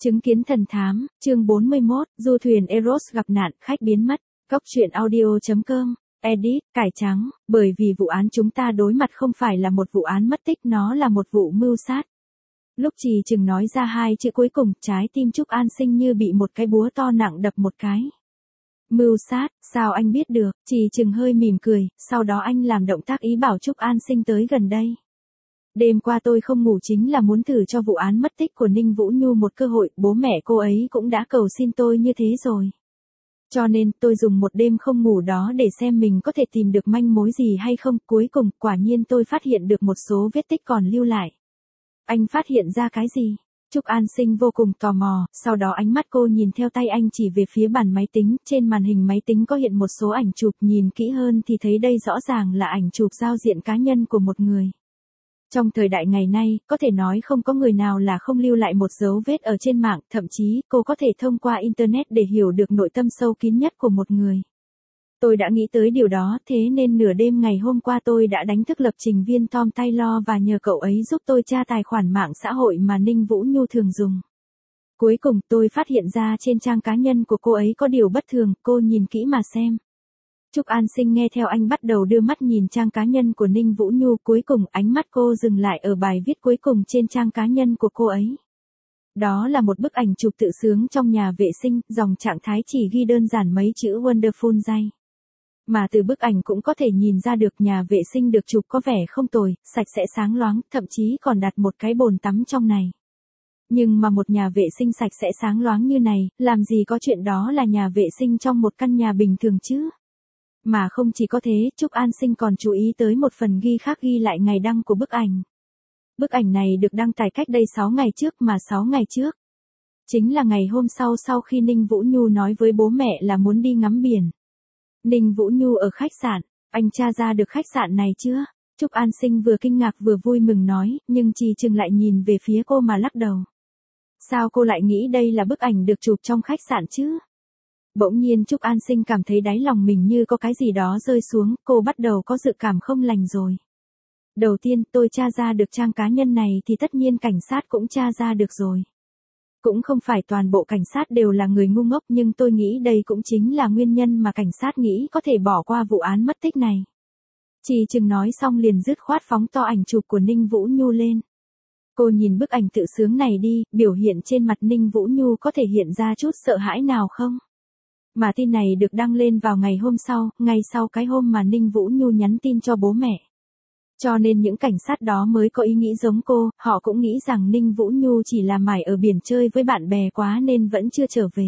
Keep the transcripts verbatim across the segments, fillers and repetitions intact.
Chứng kiến thần thám, chương bốn mươi mốt, du thuyền Eros gặp nạn, khách biến mất. Góc truyện audio chấm com, edit, cải trắng, bởi vì vụ án chúng ta đối mặt không phải là một vụ án mất tích, nó là một vụ mưu sát. Lúc Trì Trừng nói ra hai chữ cuối cùng, trái tim Trúc An Sinh như bị một cái búa to nặng đập một cái. Mưu sát, sao anh biết được? Trì Trừng hơi mỉm cười, sau đó anh làm động tác ý bảo Trúc An Sinh tới gần đây. Đêm qua tôi không ngủ chính là muốn thử cho vụ án mất tích của Ninh Vũ Nhu một cơ hội, bố mẹ cô ấy cũng đã cầu xin tôi như thế rồi. Cho nên tôi dùng một đêm không ngủ đó để xem mình có thể tìm được manh mối gì hay không, cuối cùng quả nhiên tôi phát hiện được một số vết tích còn lưu lại. Anh phát hiện ra cái gì? Trúc An Sinh vô cùng tò mò, sau đó ánh mắt cô nhìn theo tay anh chỉ về phía bàn máy tính, trên màn hình máy tính có hiện một số ảnh chụp, nhìn kỹ hơn thì thấy đây rõ ràng là ảnh chụp giao diện cá nhân của một người. Trong thời đại ngày nay, có thể nói không có người nào là không lưu lại một dấu vết ở trên mạng, thậm chí cô có thể thông qua Internet để hiểu được nội tâm sâu kín nhất của một người. Tôi đã nghĩ tới điều đó, thế nên nửa đêm ngày hôm qua tôi đã đánh thức lập trình viên Tom Taylor và nhờ cậu ấy giúp tôi tra tài khoản mạng xã hội mà Ninh Vũ Nhu thường dùng. Cuối cùng tôi phát hiện ra trên trang cá nhân của cô ấy có điều bất thường, cô nhìn kỹ mà xem. Trúc An Sinh nghe theo anh bắt đầu đưa mắt nhìn trang cá nhân của Ninh Vũ Nhu, cuối cùng ánh mắt cô dừng lại ở bài viết cuối cùng trên trang cá nhân của cô ấy. Đó là một bức ảnh chụp tự sướng trong nhà vệ sinh, dòng trạng thái chỉ ghi đơn giản mấy chữ Wonderful day. Mà từ bức ảnh cũng có thể nhìn ra được nhà vệ sinh được chụp có vẻ không tồi, sạch sẽ sáng loáng, thậm chí còn đặt một cái bồn tắm trong này. Nhưng mà một nhà vệ sinh sạch sẽ sáng loáng như này, làm gì có chuyện đó là nhà vệ sinh trong một căn nhà bình thường chứ? Mà không chỉ có thế, Trúc An Sinh còn chú ý tới một phần ghi khác ghi lại ngày đăng của bức ảnh. Bức ảnh này được đăng tải cách đây sáu ngày trước, mà sáu ngày trước chính là ngày hôm sau sau khi Ninh Vũ Nhu nói với bố mẹ là muốn đi ngắm biển. Ninh Vũ Nhu ở khách sạn, anh tra ra được khách sạn này chưa? Trúc An Sinh vừa kinh ngạc vừa vui mừng nói, nhưng Trì Trừng lại nhìn về phía cô mà lắc đầu. Sao cô lại nghĩ đây là bức ảnh được chụp trong khách sạn chứ? Bỗng nhiên Trúc An Sinh cảm thấy đáy lòng mình như có cái gì đó rơi xuống, cô bắt đầu có dự cảm không lành rồi. Đầu tiên tôi tra ra được trang cá nhân này thì tất nhiên cảnh sát cũng tra ra được rồi. Cũng không phải toàn bộ cảnh sát đều là người ngu ngốc, nhưng tôi nghĩ đây cũng chính là nguyên nhân mà cảnh sát nghĩ có thể bỏ qua vụ án mất tích này. Trì Trừng nói xong liền dứt khoát phóng to ảnh chụp của Ninh Vũ Nhu lên. Cô nhìn bức ảnh tự sướng này đi, biểu hiện trên mặt Ninh Vũ Nhu có thể hiện ra chút sợ hãi nào không? Mà tin này được đăng lên vào ngày hôm sau, ngay sau cái hôm mà Ninh Vũ Nhu nhắn tin cho bố mẹ. Cho nên những cảnh sát đó mới có ý nghĩ giống cô, họ cũng nghĩ rằng Ninh Vũ Nhu chỉ là mải ở biển chơi với bạn bè quá nên vẫn chưa trở về.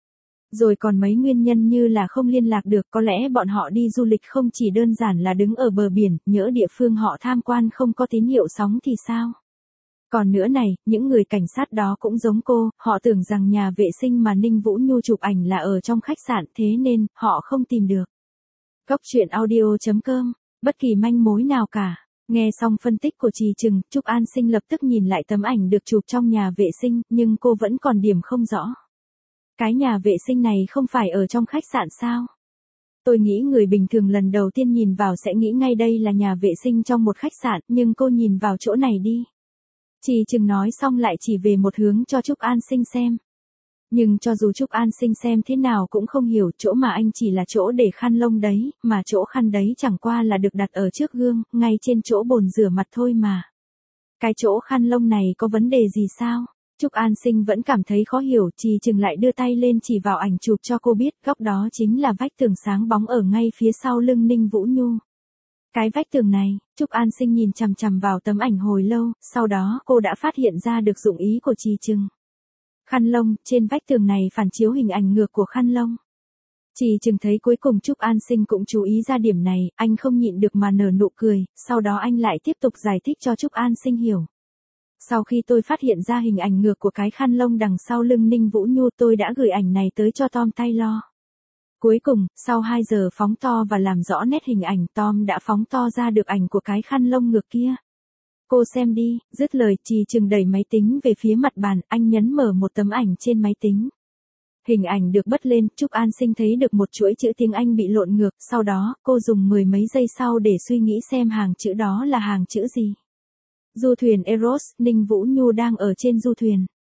Rồi còn mấy nguyên nhân như là không liên lạc được, có lẽ bọn họ đi du lịch không chỉ đơn giản là đứng ở bờ biển, nhỡ địa phương họ tham quan không có tín hiệu sóng thì sao? Còn nữa này, những người cảnh sát đó cũng giống cô, họ tưởng rằng nhà vệ sinh mà Ninh Vũ Nhu chụp ảnh là ở trong khách sạn, thế nên, họ không tìm được. Góc truyện audio chấm com, bất kỳ manh mối nào cả. Nghe xong phân tích của Trì Trừng, Trúc An Sinh lập tức nhìn lại tấm ảnh được chụp trong nhà vệ sinh, nhưng cô vẫn còn điểm không rõ. Cái nhà vệ sinh này không phải ở trong khách sạn sao? Tôi nghĩ người bình thường lần đầu tiên nhìn vào sẽ nghĩ ngay đây là nhà vệ sinh trong một khách sạn, nhưng cô nhìn vào chỗ này đi. Trì Trừng nói xong lại chỉ về một hướng cho Trúc An Sinh xem. Nhưng cho dù Trúc An Sinh xem thế nào cũng không hiểu, chỗ mà anh chỉ là chỗ để khăn lông đấy, mà chỗ khăn đấy chẳng qua là được đặt ở trước gương, ngay trên chỗ bồn rửa mặt thôi mà. Cái chỗ khăn lông này có vấn đề gì sao? Trúc An Sinh vẫn cảm thấy khó hiểu, Trì Trừng lại đưa tay lên chỉ vào ảnh chụp cho cô biết, góc đó chính là vách tường sáng bóng ở ngay phía sau lưng Ninh Vũ Nhu. Cái vách tường này, Trúc An Sinh nhìn chằm chằm vào tấm ảnh hồi lâu, sau đó cô đã phát hiện ra được dụng ý của Trì Trừng. Khăn lông, trên vách tường này phản chiếu hình ảnh ngược của khăn lông. Trì Trừng thấy cuối cùng Trúc An Sinh cũng chú ý ra điểm này, anh không nhịn được mà nở nụ cười, sau đó anh lại tiếp tục giải thích cho Trúc An Sinh hiểu. Sau khi tôi phát hiện ra hình ảnh ngược của cái khăn lông đằng sau lưng Ninh Vũ Nhu, tôi đã gửi ảnh này tới cho Tom Taylor. Cuối cùng, sau hai giờ phóng to và làm rõ nét hình ảnh, Tom đã phóng to ra được ảnh của cái khăn lông ngược kia. Cô xem đi, dứt lời, Trì Trừng đẩy máy tính về phía mặt bàn, anh nhấn mở một tấm ảnh trên máy tính. Hình ảnh được bật lên, Trúc An Sinh thấy được một chuỗi chữ tiếng Anh bị lộn ngược, sau đó, cô dùng mười mấy giây sau để suy nghĩ xem hàng chữ đó là hàng chữ gì. Du thuyền Eros, Ninh Vũ Nhu đang ở trên du thuyền.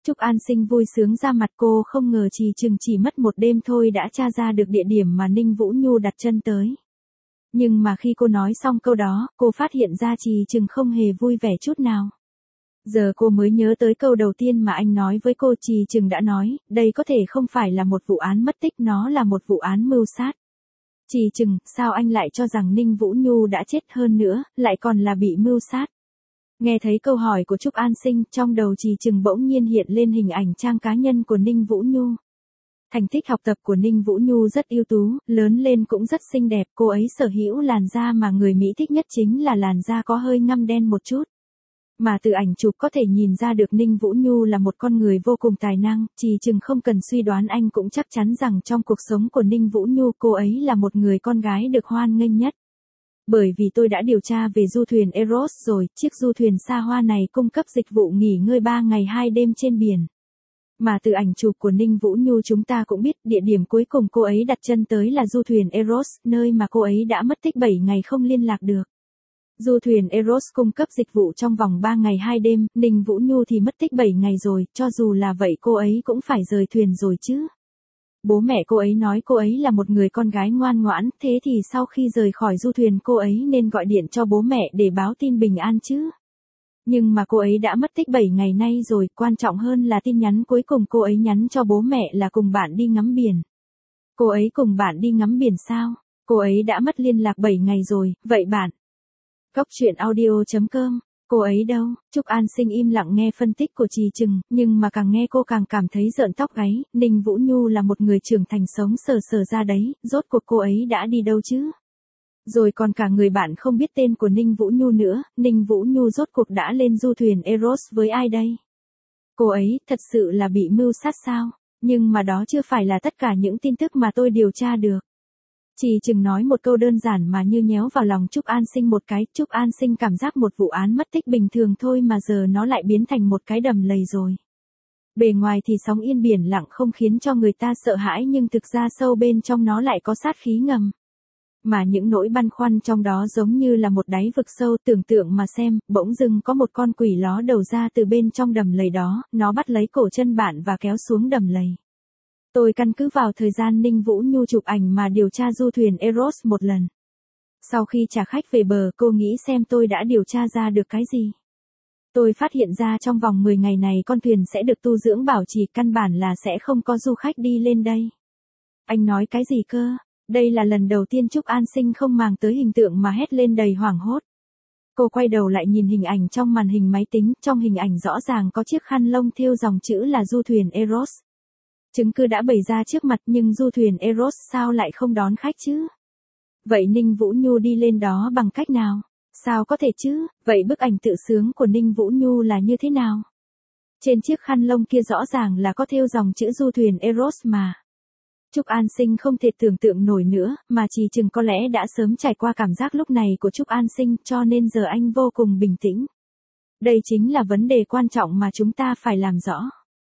Trúc An Sinh vui sướng ra mặt, cô không ngờ Trì Trừng chỉ mất một đêm thôi đã tra ra được địa điểm mà Ninh Vũ Nhu đặt chân tới. Nhưng mà khi cô nói xong câu đó, cô phát hiện ra Trì Trừng không hề vui vẻ chút nào. Giờ cô mới nhớ tới câu đầu tiên mà anh nói với cô. Trì Trừng đã nói, đây có thể không phải là một vụ án mất tích, nó là một vụ án mưu sát. Trì Trừng, sao anh lại cho rằng Ninh Vũ Nhu đã chết, hơn nữa, lại còn là bị mưu sát? Nghe thấy câu hỏi của Trúc An Sinh, trong đầu Trì Trừng bỗng nhiên hiện lên hình ảnh trang cá nhân của Ninh Vũ Nhu. Thành tích học tập của Ninh Vũ Nhu rất ưu tú, lớn lên cũng rất xinh đẹp, cô ấy sở hữu làn da mà người Mỹ thích nhất chính là làn da có hơi ngăm đen một chút. Mà từ ảnh chụp có thể nhìn ra được Ninh Vũ Nhu là một con người vô cùng tài năng, Trì Trừng không cần suy đoán anh cũng chắc chắn rằng trong cuộc sống của Ninh Vũ Nhu cô ấy là một người con gái được hoan nghênh nhất. Bởi vì tôi đã điều tra về du thuyền Eros rồi, chiếc du thuyền xa hoa này cung cấp dịch vụ nghỉ ngơi ba ngày hai đêm trên biển. Mà từ ảnh chụp của Ninh Vũ Nhu chúng ta cũng biết địa điểm cuối cùng cô ấy đặt chân tới là du thuyền Eros, nơi mà cô ấy đã mất tích bảy ngày không liên lạc được. Du thuyền Eros cung cấp dịch vụ trong vòng ba ngày hai đêm, Ninh Vũ Nhu thì mất tích bảy ngày rồi, cho dù là vậy cô ấy cũng phải rời thuyền rồi chứ. Bố mẹ cô ấy nói cô ấy là một người con gái ngoan ngoãn, thế thì sau khi rời khỏi du thuyền cô ấy nên gọi điện cho bố mẹ để báo tin bình an chứ. Nhưng mà cô ấy đã mất tích bảy ngày nay rồi, quan trọng hơn là tin nhắn cuối cùng cô ấy nhắn cho bố mẹ là cùng bạn đi ngắm biển. Cô ấy cùng bạn đi ngắm biển sao? Cô ấy đã mất liên lạc bảy ngày rồi, vậy bạn? Cốc truyện audio chấm com, cô ấy đâu? Trúc An Sinh im lặng nghe phân tích của Trì Trừng, nhưng mà càng nghe cô càng cảm thấy rợn tóc gáy. Ninh Vũ Nhu là một người trưởng thành sống sờ sờ ra đấy, rốt cuộc cô ấy đã đi đâu chứ? Rồi còn cả người bạn không biết tên của Ninh Vũ Nhu nữa, Ninh Vũ Nhu rốt cuộc đã lên du thuyền Eros với ai đây? Cô ấy thật sự là bị mưu sát sao? Nhưng mà đó chưa phải là tất cả những tin tức mà tôi điều tra được. Trì Trừng nói một câu đơn giản mà như nhéo vào lòng Trúc An Sinh một cái. Trúc An Sinh cảm giác một vụ án mất tích bình thường thôi mà giờ nó lại biến thành một cái đầm lầy rồi. Bề ngoài thì sóng yên biển lặng không khiến cho người ta sợ hãi, nhưng thực ra sâu bên trong nó lại có sát khí ngầm. Mà những nỗi băn khoăn trong đó giống như là một đáy vực sâu. Tưởng tượng mà xem, bỗng dưng có một con quỷ ló đầu ra từ bên trong đầm lầy đó, nó bắt lấy cổ chân bạn và kéo xuống đầm lầy. Tôi căn cứ vào thời gian Ninh Vũ Nhu chụp ảnh mà điều tra du thuyền Eros một lần. Sau khi trả khách về bờ, cô nghĩ xem tôi đã điều tra ra được cái gì. Tôi phát hiện ra trong vòng mười ngày này con thuyền sẽ được tu dưỡng bảo trì, căn bản là sẽ không có du khách đi lên đây. Anh nói cái gì cơ? Đây là lần đầu tiên Trúc An Sinh không màng tới hình tượng mà hét lên đầy hoảng hốt. Cô quay đầu lại nhìn hình ảnh trong màn hình máy tính, trong hình ảnh rõ ràng có chiếc khăn lông thêu dòng chữ là du thuyền Eros. Chứng cứ đã bày ra trước mặt, nhưng du thuyền Eros sao lại không đón khách chứ? Vậy Ninh Vũ Nhu đi lên đó bằng cách nào? Sao có thể chứ? Vậy bức ảnh tự sướng của Ninh Vũ Nhu là như thế nào? Trên chiếc khăn lông kia rõ ràng là có thêu dòng chữ du thuyền Eros mà. Trúc An Sinh không thể tưởng tượng nổi nữa, mà Trì Trừng có lẽ đã sớm trải qua cảm giác lúc này của Trúc An Sinh, cho nên giờ anh vô cùng bình tĩnh. Đây chính là vấn đề quan trọng mà chúng ta phải làm rõ.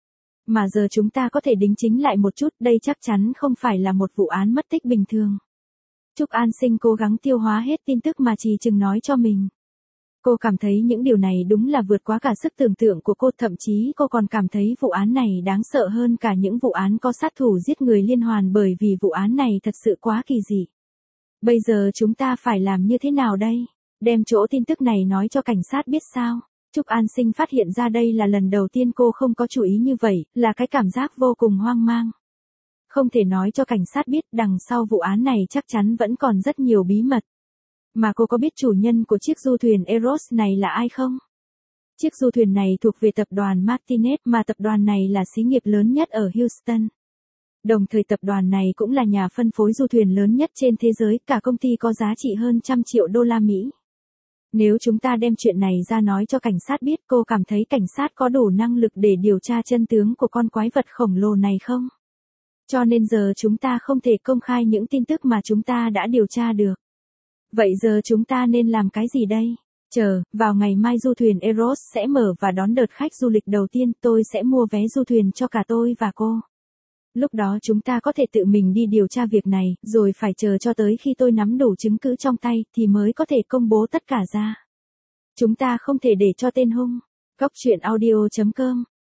Mà giờ chúng ta có thể đính chính lại một chút, đây chắc chắn không phải là một vụ án mất tích bình thường. Trúc An Sinh cố gắng tiêu hóa hết tin tức mà Trì Trừng nói cho mình. Cô cảm thấy những điều này đúng là vượt quá cả sức tưởng tượng của cô, thậm chí cô còn cảm thấy vụ án này đáng sợ hơn cả những vụ án có sát thủ giết người liên hoàn, bởi vì vụ án này thật sự quá kỳ dị. Bây giờ chúng ta phải làm như thế nào đây? Đem chỗ tin tức này nói cho cảnh sát biết sao? Trúc An Sinh phát hiện ra đây là lần đầu tiên cô không có chú ý như vậy, là cái cảm giác vô cùng hoang mang. Không thể nói cho cảnh sát biết, đằng sau vụ án này chắc chắn vẫn còn rất nhiều bí mật. Mà cô có biết chủ nhân của chiếc du thuyền Eros này là ai không? Chiếc du thuyền này thuộc về tập đoàn Martinez, mà tập đoàn này là xí nghiệp lớn nhất ở Houston. Đồng thời tập đoàn này cũng là nhà phân phối du thuyền lớn nhất trên thế giới, cả công ty có giá trị hơn trăm triệu đô la Mỹ. Nếu chúng ta đem chuyện này ra nói cho cảnh sát biết, cô cảm thấy cảnh sát có đủ năng lực để điều tra chân tướng của con quái vật khổng lồ này không? Cho nên giờ chúng ta không thể công khai những tin tức mà chúng ta đã điều tra được. Vậy giờ chúng ta nên làm cái gì đây? Chờ, vào ngày mai du thuyền Eros sẽ mở và đón đợt khách du lịch đầu tiên, tôi sẽ mua vé du thuyền cho cả tôi và cô. Lúc đó chúng ta có thể tự mình đi điều tra việc này, rồi phải chờ cho tới khi tôi nắm đủ chứng cứ trong tay, thì mới có thể công bố tất cả ra. Chúng ta không thể để cho tên hung. Cốc truyện audio chấm com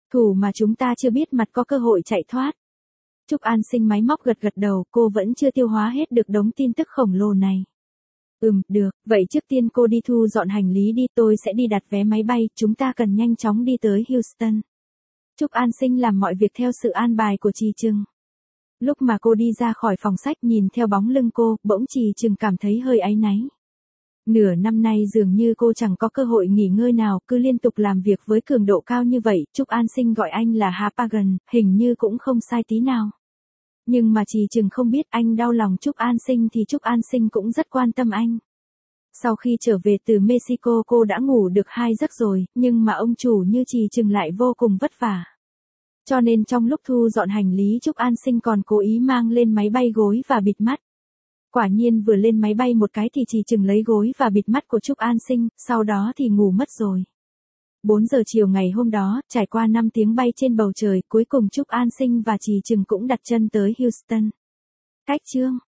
Thủ mà chúng ta chưa biết mặt có cơ hội chạy thoát. Trúc An Sinh máy móc gật gật đầu, cô vẫn chưa tiêu hóa hết được đống tin tức khổng lồ này. Ừm, được, vậy trước tiên cô đi thu dọn hành lý đi, tôi sẽ đi đặt vé máy bay, chúng ta cần nhanh chóng đi tới Houston. Trúc An Sinh làm mọi việc theo sự an bài của Trì Trừng. Lúc mà cô đi ra khỏi phòng sách nhìn theo bóng lưng cô, bỗng Trì Trừng cảm thấy hơi áy náy. Nửa năm nay dường như cô chẳng có cơ hội nghỉ ngơi nào, cứ liên tục làm việc với cường độ cao như vậy. Trúc An Sinh gọi anh là Harpagon, hình như cũng không sai tí nào. Nhưng mà Trì Trừng không biết anh đau lòng Trúc An Sinh thì Trúc An Sinh cũng rất quan tâm anh. Sau khi trở về từ Mexico cô đã ngủ được hai giấc rồi, nhưng mà ông chủ như Trì Trừng lại vô cùng vất vả. Cho nên trong lúc thu dọn hành lý Trúc An Sinh còn cố ý mang lên máy bay gối và bịt mắt. Quả nhiên vừa lên máy bay một cái thì Trì Trừng lấy gối và bịt mắt của Trúc An Sinh, sau đó thì ngủ mất rồi. bốn giờ chiều ngày hôm đó, trải qua năm tiếng bay trên bầu trời, cuối cùng Trúc An Sinh và Trì Trừng cũng đặt chân tới Houston. Cách chương